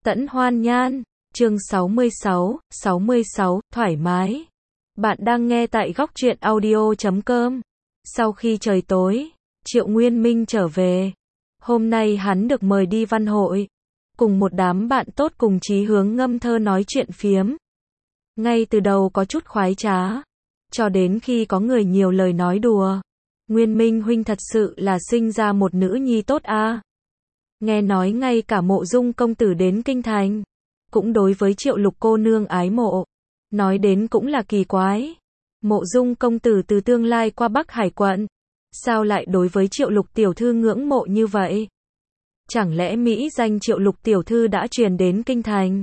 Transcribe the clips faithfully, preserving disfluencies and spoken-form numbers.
Tẫn Hoan Nhan, chương sáu mươi sáu, sáu mươi sáu, thoải mái. Bạn đang nghe tại góc truyện audio chấm com. Sau khi trời tối, Triệu Nguyên Minh trở về. Hôm nay hắn được mời đi văn hội, cùng một đám bạn tốt cùng chí hướng ngâm thơ nói chuyện phiếm. Ngay từ đầu có chút khoái trá, cho đến khi có người nhiều lời nói đùa. Nguyên Minh huynh thật sự là sinh ra một nữ nhi tốt a. À. Nghe nói ngay cả Mộ Dung công tử đến kinh thành, cũng đối với Triệu Lục cô nương ái mộ. Nói đến cũng là kỳ quái. Mộ Dung công tử từ tương lai qua Bắc Hải quận, sao lại đối với Triệu Lục tiểu thư ngưỡng mộ như vậy? Chẳng lẽ mỹ danh Triệu Lục tiểu thư đã truyền đến kinh thành?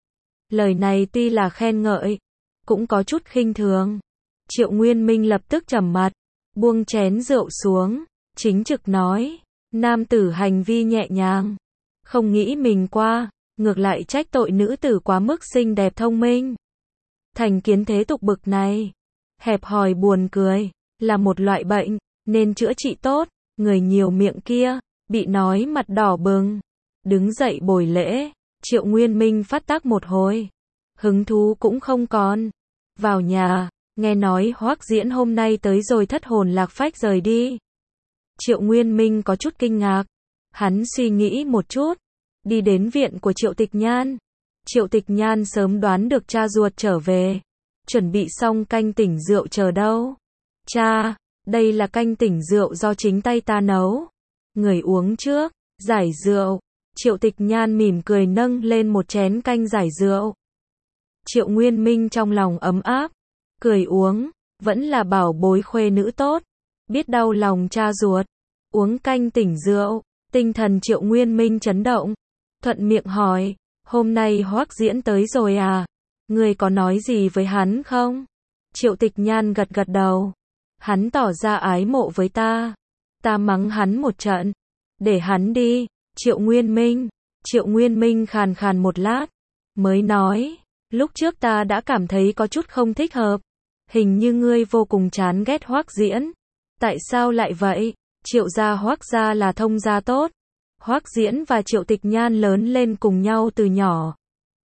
Lời này tuy là khen ngợi, cũng có chút khinh thường. Triệu Nguyên Minh lập tức trầm mặt, buông chén rượu xuống, chính trực nói, nam tử hành vi nhẹ nhàng, không nghĩ mình qua, ngược lại trách tội nữ tử quá mức xinh đẹp thông minh. Thành kiến thế tục bực này, hẹp hòi buồn cười, là một loại bệnh, nên chữa trị tốt. Người nhiều miệng kia, bị nói mặt đỏ bừng, đứng dậy bồi lễ. Triệu Nguyên Minh phát tác một hồi, hứng thú cũng không còn. Vào nhà, nghe nói Hoắc Diễn hôm nay tới rồi thất hồn lạc phách rời đi. Triệu Nguyên Minh có chút kinh ngạc, hắn suy nghĩ một chút, đi đến viện của Triệu Tịch Nhan. Triệu Tịch Nhan sớm đoán được cha ruột trở về, chuẩn bị xong canh tỉnh rượu chờ đâu. Cha, đây là canh tỉnh rượu do chính tay ta nấu, người uống trước. Giải rượu. Triệu Tịch Nhan mỉm cười nâng lên một chén canh giải rượu. Triệu Nguyên Minh trong lòng ấm áp, cười uống, vẫn là bảo bối khuê nữ tốt, biết đau lòng cha ruột. Uống canh tỉnh rượu, tinh thần Triệu Nguyên Minh chấn động, thuận miệng hỏi, hôm nay Hoắc Diễn tới rồi à? Ngươi có nói gì với hắn không? Triệu Tịch Nhan gật gật đầu, hắn tỏ ra ái mộ với ta, ta mắng hắn một trận, để hắn đi. Triệu Nguyên Minh, Triệu Nguyên Minh khàn khàn một lát, mới nói, lúc trước ta đã cảm thấy có chút không thích hợp, hình như ngươi vô cùng chán ghét Hoắc Diễn. Tại sao lại vậy? Triệu gia Hoắc gia là thông gia tốt. Hoắc Diễn và Triệu Tịch Nhan lớn lên cùng nhau từ nhỏ.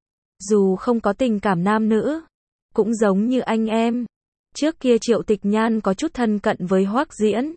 Dù không có tình cảm nam nữ, cũng giống như anh em. Trước kia Triệu Tịch Nhan có chút thân cận với Hoắc Diễn.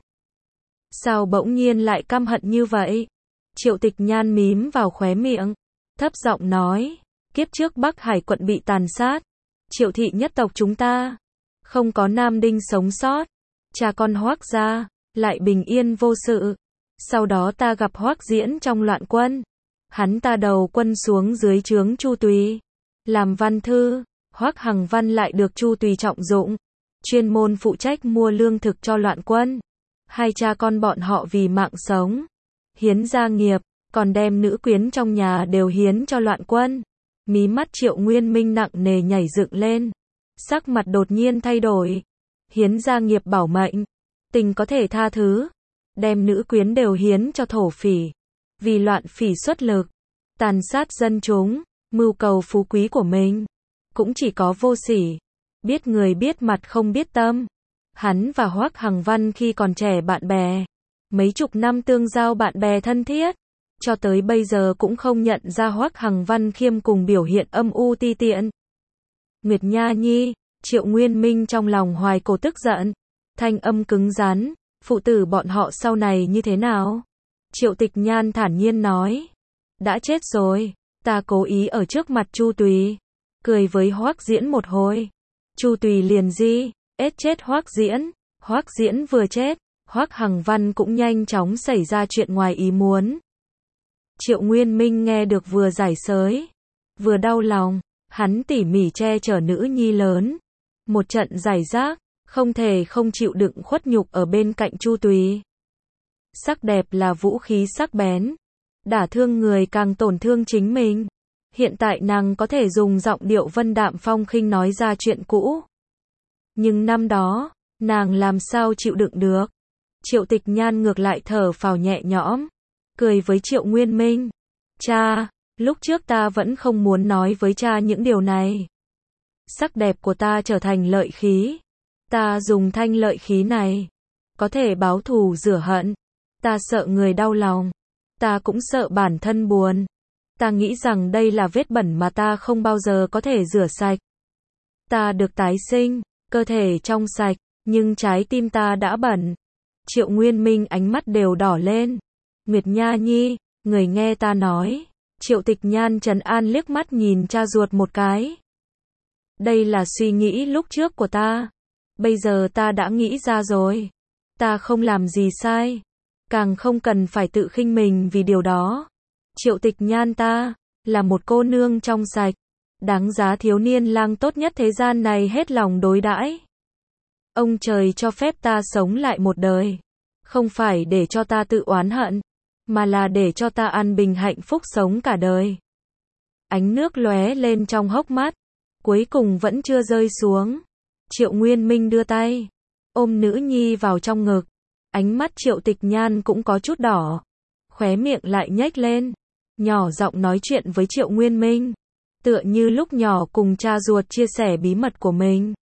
Sao bỗng nhiên lại căm hận như vậy? Triệu Tịch Nhan mím vào khóe miệng, thấp giọng nói, kiếp trước Bắc Hải quận bị tàn sát, Triệu thị nhất tộc chúng ta không có nam đinh sống sót, cha con Hoắc gia lại bình yên vô sự. Sau đó ta gặp Hoắc Diễn trong loạn quân, hắn ta đầu quân xuống dưới trướng Chu Tùy, làm văn thư. Hoắc Hằng Văn lại được Chu Tùy trọng dụng, chuyên môn phụ trách mua lương thực cho loạn quân. Hai cha con bọn họ vì mạng sống, hiến gia nghiệp, còn đem nữ quyến trong nhà đều hiến cho loạn quân. Mí mắt Triệu Nguyên Minh nặng nề nhảy dựng lên, sắc mặt đột nhiên thay đổi. Hiến gia nghiệp bảo mệnh, tình có thể tha thứ, đem nữ quyến đều hiến cho thổ phỉ, vì loạn phỉ xuất lực, tàn sát dân chúng, mưu cầu phú quý của mình, cũng chỉ có vô sỉ, biết người biết mặt không biết tâm. Hắn và Hoắc Hằng Văn khi còn trẻ bạn bè, mấy chục năm tương giao bạn bè thân thiết, cho tới bây giờ cũng không nhận ra Hoắc Hằng Văn khiêm cùng biểu hiện âm u ti tiện. Nguyệt Nha Nhi, Triệu Nguyên Minh trong lòng hoài cổ tức giận, thanh âm cứng rắn, phụ tử bọn họ sau này như thế nào? Triệu Tịch Nhan thản nhiên nói, đã chết rồi, ta cố ý ở trước mặt Chu Tùy, cười với Hoắc Diễn một hồi, Chu Tùy liền di, ết chết Hoắc Diễn. Hoắc Diễn vừa chết, Hoắc Hằng Văn cũng nhanh chóng xảy ra chuyện ngoài ý muốn. Triệu Nguyên Minh nghe được vừa giải sới, vừa đau lòng, hắn tỉ mỉ che chở nữ nhi lớn, một trận giải rác, không thể không chịu đựng khuất nhục ở bên cạnh Chu Tùy. Sắc đẹp là vũ khí sắc bén, đả thương người càng tổn thương chính mình. Hiện tại nàng có thể dùng giọng điệu vân đạm phong khinh nói ra chuyện cũ, nhưng năm đó, nàng làm sao chịu đựng được. Triệu Tịch Nhan ngược lại thở phào nhẹ nhõm, cười với Triệu Nguyên Minh, cha, lúc trước ta vẫn không muốn nói với cha những điều này. Sắc đẹp của ta trở thành lợi khí, ta dùng thanh lợi khí này, có thể báo thù rửa hận. Ta sợ người đau lòng, ta cũng sợ bản thân buồn, Ta nghĩ rằng đây là vết bẩn mà ta không bao giờ có thể rửa sạch. Ta được tái sinh, cơ thể trong sạch, nhưng trái tim ta đã bẩn. Triệu Nguyên Minh ánh mắt đều đỏ lên. Nguyệt Nha Nhi, người nghe ta nói. Triệu Tịch Nhan trấn an liếc mắt nhìn cha ruột một cái. Đây là suy nghĩ lúc trước của ta. Bây giờ ta đã nghĩ ra rồi. Ta không làm gì sai. Càng không cần phải tự khinh mình vì điều đó. Triệu Tịch Nhan ta, là một cô nương trong sạch. Đáng giá thiếu niên lang tốt nhất thế gian này hết lòng đối đãi. Ông trời cho phép ta sống lại một đời. Không phải để cho ta tự oán hận. Mà là để cho ta an bình hạnh phúc sống cả đời. Ánh nước lóe lên trong hốc mắt. Cuối cùng vẫn chưa rơi xuống. Triệu Nguyên Minh đưa tay. Ôm nữ nhi vào trong ngực. Ánh mắt Triệu Tịch Nhan cũng có chút đỏ. Khóe miệng lại nhếch lên. Nhỏ giọng nói chuyện với Triệu Nguyên Minh. Tựa như lúc nhỏ cùng cha ruột chia sẻ bí mật của mình.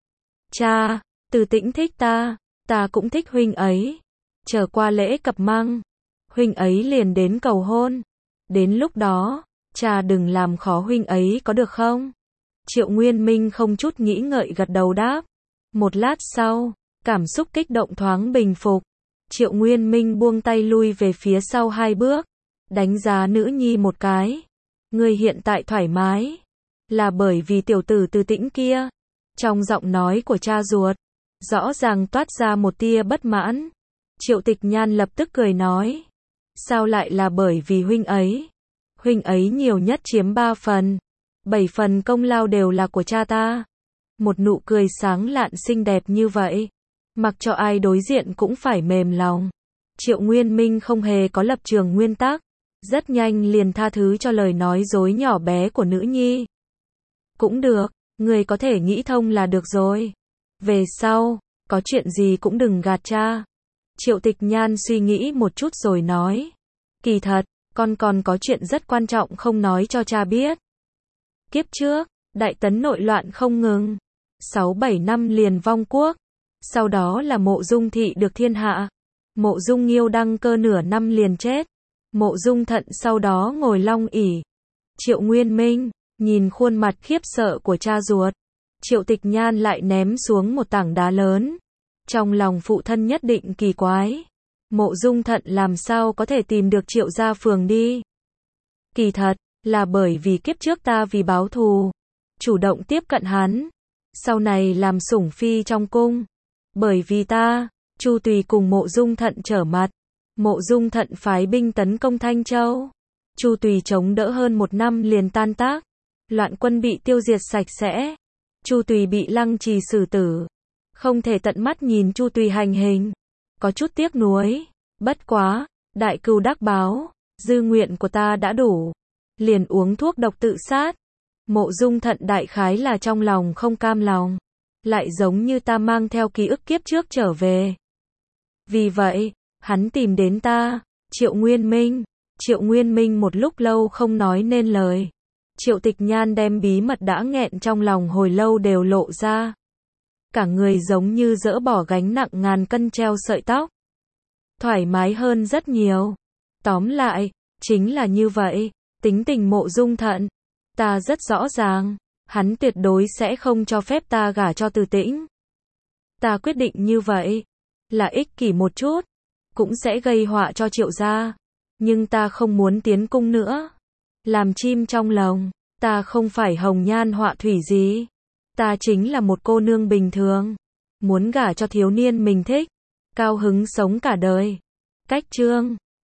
Cha, Từ Tĩnh thích ta. Ta cũng thích huynh ấy. Chờ qua lễ cập măng. Huynh ấy liền đến cầu hôn. Đến lúc đó, cha đừng làm khó huynh ấy có được không? Triệu Nguyên Minh không chút nghĩ ngợi gật đầu đáp. Một lát sau, cảm xúc kích động thoáng bình phục. Triệu Nguyên Minh buông tay lui về phía sau hai bước. Đánh giá nữ nhi một cái. Người hiện tại thoải mái. Là bởi vì tiểu tử Từ Tĩnh kia. Trong giọng nói của cha ruột, rõ ràng toát ra một tia bất mãn. Triệu Tịch Nhan lập tức cười nói. Sao lại là bởi vì huynh ấy? Huynh ấy nhiều nhất chiếm ba phần. Bảy phần công lao đều là của cha ta. Một nụ cười sáng lạn xinh đẹp như vậy. Mặc cho ai đối diện cũng phải mềm lòng. Triệu Nguyên Minh không hề có lập trường nguyên tắc. Rất nhanh liền tha thứ cho lời nói dối nhỏ bé của nữ nhi. Cũng được, người có thể nghĩ thông là được rồi. Về sau, có chuyện gì cũng đừng gạt cha. Triệu Tịch Nhan suy nghĩ một chút rồi nói. Kỳ thật, con còn có chuyện rất quan trọng không nói cho cha biết. Kiếp trước, Đại Tấn nội loạn không ngừng. Sáu bảy năm liền vong quốc. Sau đó là Mộ Dung Thị được thiên hạ. Mộ Dung Nghiêu đăng cơ nửa năm liền chết. Mộ Dung Thận sau đó ngồi long ỷ. Triệu Nguyên Minh, nhìn khuôn mặt khiếp sợ của cha ruột. Triệu Tịch Nhan lại ném xuống một tảng đá lớn. Trong lòng phụ thân nhất định kỳ quái. Mộ Dung Thận làm sao có thể tìm được Triệu gia phường đi. Kỳ thật, là bởi vì kiếp trước ta vì báo thù. Chủ động tiếp cận hắn. Sau này làm sủng phi trong cung. Bởi vì ta, Chu Tùy cùng Mộ Dung Thận trở mặt. Mộ Dung Thận phái binh tấn công Thanh Châu. Chu Tùy chống đỡ hơn một năm liền tan tác. Loạn quân bị tiêu diệt sạch sẽ. Chu Tùy bị lăng trì xử tử. Không thể tận mắt nhìn Chu Tùy hành hình. Có chút tiếc nuối. Bất quá, đại cừu đắc báo. Dư nguyện của ta đã đủ. Liền uống thuốc độc tự sát. Mộ Dung Thận đại khái là trong lòng không cam lòng. Lại giống như ta mang theo ký ức kiếp trước trở về. Vì vậy, hắn tìm đến ta, Triệu Nguyên Minh. Triệu Nguyên Minh một lúc lâu không nói nên lời. Triệu Tịch Nhan đem bí mật đã nghẹn trong lòng hồi lâu đều lộ ra. Cả người giống như dỡ bỏ gánh nặng ngàn cân treo sợi tóc. Thoải mái hơn rất nhiều. Tóm lại, chính là như vậy. Tính tình Mộ Dung Thận, ta rất rõ ràng. Hắn tuyệt đối sẽ không cho phép ta gả cho Từ Tĩnh. Ta quyết định như vậy. Là ích kỷ một chút. Cũng sẽ gây họa cho Triệu gia. Nhưng ta không muốn tiến cung nữa. Làm chim trong lồng. Ta không phải hồng nhan họa thủy gì. Ta chính là một cô nương bình thường. Muốn gả cho thiếu niên mình thích. Cao hứng sống cả đời. Cách chương